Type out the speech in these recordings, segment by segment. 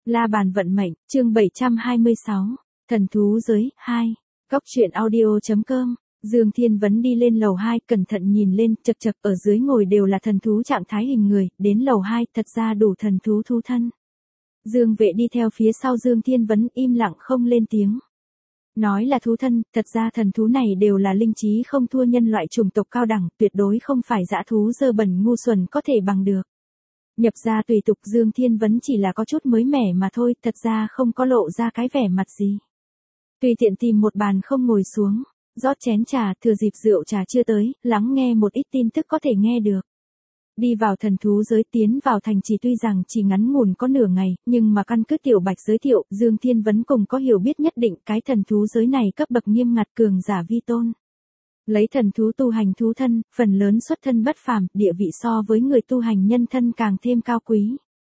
La bàn vận mệnh, chương 726, thần thú giới, 2. Góc truyện audio.com. Dương Thiên Vấn đi lên lầu 2, cẩn thận nhìn lên, chật chật, ở dưới ngồi đều là thần thú trạng thái hình người, đến lầu 2, thật ra đủ thần thú thu thân. Dương Vệ đi theo phía sau Dương Thiên Vấn, im lặng không lên tiếng. Nói là thú thân, thật ra thần thú này đều là linh trí không thua nhân loại chủng tộc cao đẳng, tuyệt đối không phải dã thú dơ bẩn ngu xuẩn có thể bằng được. Nhập ra tùy tục, Dương Thiên Vấn chỉ là có chút mới mẻ mà thôi, thật ra không có lộ ra cái vẻ mặt gì. Tùy tiện tìm một bàn không ngồi xuống, rót chén trà, thừa dịp rượu trà chưa tới, lắng nghe một ít tin tức có thể nghe được. Đi vào thần thú giới, tiến vào thành trì tuy rằng chỉ ngắn ngủn có nửa ngày, nhưng mà căn cứ Tiểu Bạch giới thiệu, Dương Thiên Vấn cùng có hiểu biết nhất định cái thần thú giới này cấp bậc nghiêm ngặt, cường giả vi tôn. Lấy thần thú tu hành thú thân, phần lớn xuất thân bất phàm, địa vị so với người tu hành nhân thân càng thêm cao quý.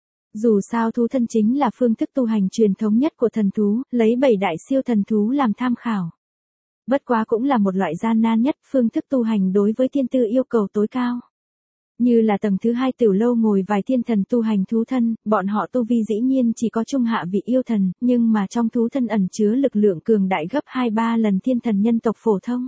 Dù sao thú thân chính là phương thức tu hành truyền thống nhất của thần thú, lấy 7 đại siêu thần thú làm tham khảo. Bất quá cũng là một loại gian nan nhất, phương thức tu hành đối với thiên tư yêu cầu tối cao. Như là tầng thứ 2 Tiểu Lâu ngồi vài thiên thần tu hành thú thân, bọn họ tu vi dĩ nhiên chỉ có trung hạ vị yêu thần, nhưng mà trong thú thân ẩn chứa lực lượng cường đại gấp 2-3 lần thiên thần nhân tộc phổ thông.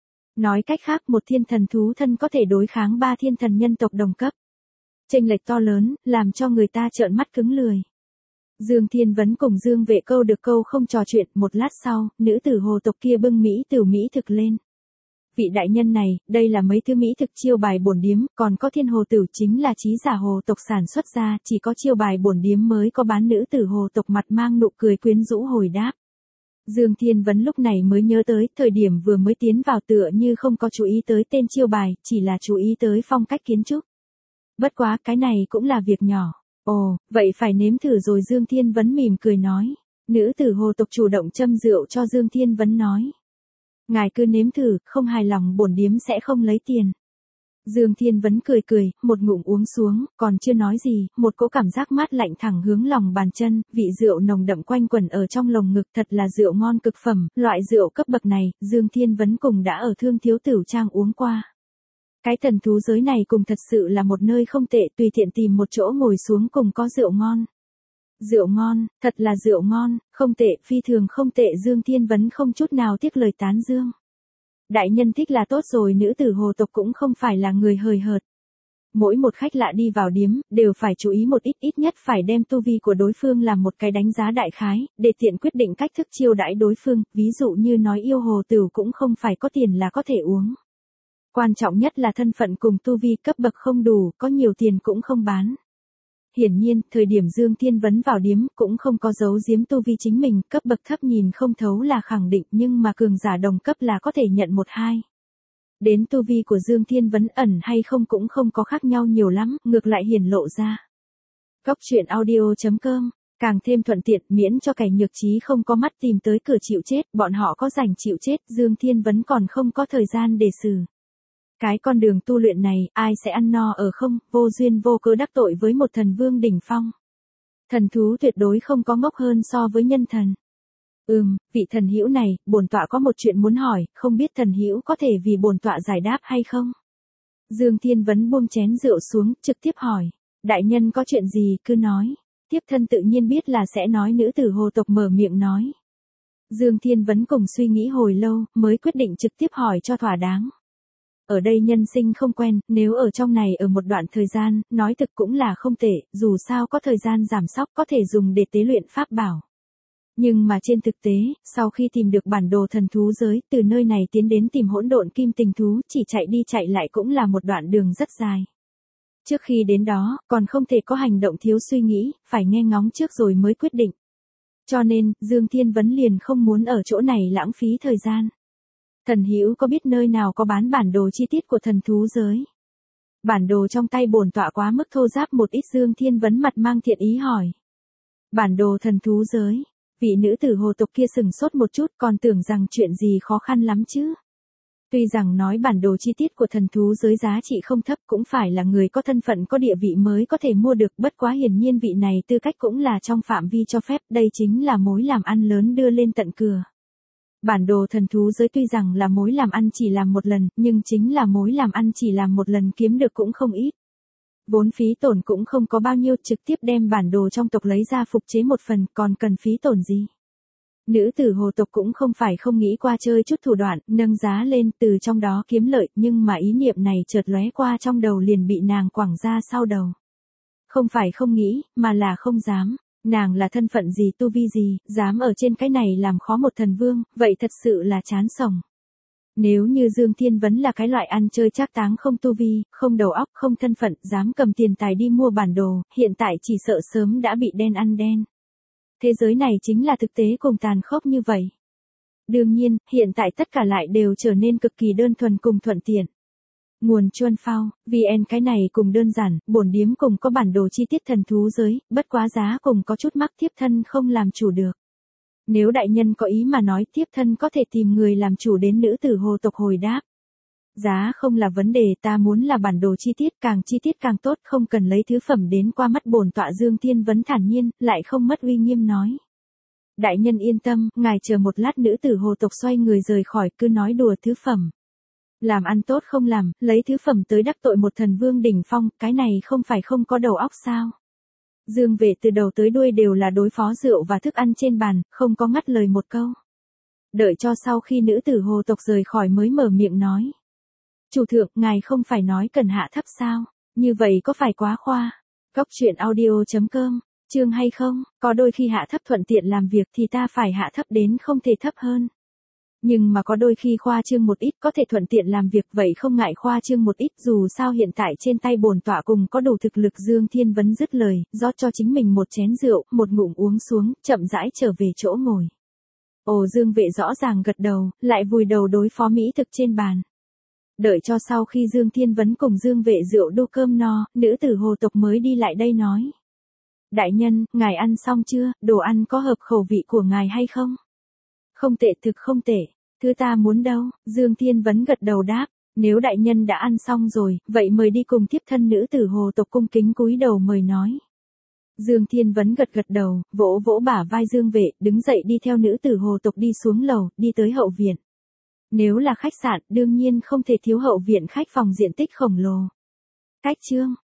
Nói cách khác, một thiên thần thú thân có thể đối kháng 3 thiên thần nhân tộc đồng cấp. Chênh lệch to lớn, làm cho người ta trợn mắt cứng lười. Dương Thiên Vấn cùng Dương Vệ câu được câu không trò chuyện, một lát sau, nữ tử hồ tộc kia bưng mỹ thực lên. Vị đại nhân này, đây là mấy thứ mỹ thực chiêu bài bổn điếm, còn có thiên hồ tử chính là trí giả hồ tộc sản xuất ra, chỉ có chiêu bài bổn điếm mới có bán. Nữ tử hồ tộc mặt mang nụ cười quyến rũ hồi đáp. Dương Thiên Vấn lúc này mới nhớ tới, thời điểm vừa mới tiến vào tựa như không có chú ý tới tên chiêu bài, chỉ là chú ý tới phong cách kiến trúc. Bất quá, cái này cũng là việc nhỏ. Ồ, vậy phải nếm thử rồi. Dương Thiên Vấn mỉm cười nói. Nữ tử hồ tộc chủ động châm rượu cho Dương Thiên Vấn nói. Ngài cứ nếm thử, không hài lòng bổn điếm sẽ không lấy tiền. Dương Thiên Vấn cười, một ngụm uống xuống, còn chưa nói gì, một cỗ cảm giác mát lạnh thẳng hướng lòng bàn chân, vị rượu nồng đậm quanh quẩn ở trong lồng ngực, thật là rượu ngon cực phẩm, loại rượu cấp bậc này, Dương Thiên Vấn cùng đã ở Thương Thiếu Tửu Trang uống qua. Cái thần thú giới này cùng thật sự là một nơi không tệ, tùy tiện tìm một chỗ ngồi xuống cùng có rượu ngon. Rượu ngon, thật là rượu ngon, không tệ, phi thường không tệ. Dương Thiên Vấn không chút nào tiếc lời tán dương. Đại nhân thích là tốt rồi, nữ tử hồ tộc cũng không phải là người hời hợt. Mỗi một khách lạ đi vào điếm, đều phải chú ý một ít nhất phải đem tu vi của đối phương làm một cái đánh giá đại khái, để tiện quyết định cách thức chiêu đãi đối phương, ví dụ như nói yêu hồ tửu cũng không phải có tiền là có thể uống. Quan trọng nhất là thân phận cùng tu vi, cấp bậc không đủ, có nhiều tiền cũng không bán. Hiển nhiên, thời điểm Dương Thiên Vấn vào điếm cũng không có giấu giếm tu vi chính mình, cấp bậc thấp nhìn không thấu là khẳng định, nhưng mà cường giả đồng cấp là có thể nhận 1-2. Đến tu vi của Dương Thiên Vấn ẩn hay không cũng không có khác nhau nhiều lắm, ngược lại hiển lộ ra. Góc truyện audio.com, càng thêm thuận tiện, miễn cho kẻ nhược trí không có mắt tìm tới cửa chịu chết, bọn họ có rảnh chịu chết, Dương Thiên Vấn còn không có thời gian để xử. Cái con đường tu luyện này, ai sẽ ăn no ở không, vô duyên vô cớ đắc tội với một thần vương đỉnh phong. Thần thú tuyệt đối không có ngốc hơn so với nhân thần. Vị thần hữu này, bổn tọa có một chuyện muốn hỏi, không biết thần hữu có thể vì bổn tọa giải đáp hay không? Dương Thiên Vấn buông chén rượu xuống, trực tiếp hỏi. Đại nhân có chuyện gì, cứ nói. Tiếp thân tự nhiên biết là sẽ nói. Nữ tử hồ tộc mở miệng nói. Dương Thiên Vấn cùng suy nghĩ hồi lâu, mới quyết định trực tiếp hỏi cho thỏa đáng. Ở đây nhân sinh không quen, nếu ở trong này ở một đoạn thời gian, nói thực cũng là không tệ, dù sao có thời gian giảm sóc có thể dùng để tế luyện pháp bảo. Nhưng mà trên thực tế, sau khi tìm được bản đồ thần thú giới, từ nơi này tiến đến tìm hỗn độn kim tình thú, chỉ chạy đi chạy lại cũng là một đoạn đường rất dài. Trước khi đến đó, còn không thể có hành động thiếu suy nghĩ, phải nghe ngóng trước rồi mới quyết định. Cho nên, Dương Thiên Vấn liền không muốn ở chỗ này lãng phí thời gian. Thần hữu có biết nơi nào có bán bản đồ chi tiết của thần thú giới? Bản đồ trong tay bổn tọa quá mức thô ráp một ít. Dương Thiên Vấn mặt mang thiện ý hỏi. Bản đồ thần thú giới, vị nữ tử hồ tộc kia sừng sốt một chút, còn tưởng rằng chuyện gì khó khăn lắm chứ. Tuy rằng nói bản đồ chi tiết của thần thú giới giá trị không thấp, cũng phải là người có thân phận có địa vị mới có thể mua được, bất quá hiển nhiên vị này tư cách cũng là trong phạm vi cho phép, đây chính là mối làm ăn lớn đưa lên tận cửa. Bản đồ thần thú giới tuy rằng là mối làm ăn chỉ làm một lần, nhưng chính là mối làm ăn chỉ làm một lần kiếm được cũng không ít. Vốn phí tổn cũng không có bao nhiêu, trực tiếp đem bản đồ trong tộc lấy ra phục chế một phần, còn cần phí tổn gì. Nữ tử hồ tộc cũng không phải không nghĩ qua chơi chút thủ đoạn, nâng giá lên từ trong đó kiếm lợi, nhưng mà ý niệm này chợt lóe qua trong đầu liền bị nàng quẳng ra sau đầu. Không phải không nghĩ, mà là không dám. Nàng là thân phận gì, tu vi gì, dám ở trên cái này làm khó một thần vương, vậy thật sự là chán sống. Nếu như Dương Thiên Vấn là cái loại ăn chơi trác táng không tu vi, không đầu óc, không thân phận, dám cầm tiền tài đi mua bản đồ, hiện tại chỉ sợ sớm đã bị đen ăn đen. Thế giới này chính là thực tế cùng tàn khốc như vậy. Đương nhiên, hiện tại tất cả lại đều trở nên cực kỳ đơn thuần cùng thuận tiện. Nguồn Chuân Phao, VN cái này cùng đơn giản, bổn điếm cùng có bản đồ chi tiết thần thú giới, bất quá giá cùng có chút mắc, thiếp thân không làm chủ được. Nếu đại nhân có ý mà nói, thiếp thân có thể tìm người làm chủ, đến nữ tử hồ tộc hồi đáp. Giá không là vấn đề, ta muốn là bản đồ chi tiết càng tốt, không cần lấy thứ phẩm đến qua mắt bổn tọa. Dương Thiên Vấn thản nhiên, lại không mất uy nghiêm nói. Đại nhân yên tâm, ngài chờ một lát. Nữ tử hồ tộc xoay người rời khỏi, cứ nói đùa thứ phẩm. Làm ăn tốt không làm, lấy thứ phẩm tới đắc tội một thần vương đỉnh phong, cái này không phải không có đầu óc sao. Dương Vệ từ đầu tới đuôi đều là đối phó rượu và thức ăn trên bàn, không có ngắt lời một câu. Đợi cho sau khi nữ tử hồ tộc rời khỏi mới mở miệng nói. Chủ thượng, ngài không phải nói cần hạ thấp sao, như vậy có phải quá khoa. Góc truyện audio.com, chương hay không, có đôi khi hạ thấp thuận tiện làm việc thì ta phải hạ thấp đến không thể thấp hơn. Nhưng mà có đôi khi khoa trương một ít có thể thuận tiện làm việc, vậy không ngại khoa trương một ít, dù sao hiện tại trên tay bổn tọa cùng có đủ thực lực. Dương Thiên Vấn dứt lời, rót cho chính mình một chén rượu, một ngụm uống xuống, chậm rãi trở về chỗ ngồi. Ồ, Dương Vệ rõ ràng gật đầu, lại vùi đầu đối phó mỹ thực trên bàn. Đợi cho sau khi Dương Thiên Vấn cùng Dương Vệ rượu đô cơm no, nữ tử hồ tộc mới đi lại đây nói. Đại nhân, ngài ăn xong chưa, đồ ăn có hợp khẩu vị của ngài hay không? Không tệ, thực không tệ. Thứ ta muốn đâu? Dương Thiên Vấn gật đầu đáp. Nếu đại nhân đã ăn xong rồi, vậy mời đi cùng tiếp thân. Nữ tử hồ tộc cung kính cúi đầu mời nói. Dương Thiên Vấn gật đầu, vỗ vỗ bả vai Dương Vệ, đứng dậy đi theo nữ tử hồ tộc đi xuống lầu, đi tới hậu viện. Nếu là khách sạn, đương nhiên không thể thiếu hậu viện khách phòng diện tích khổng lồ. Cách chương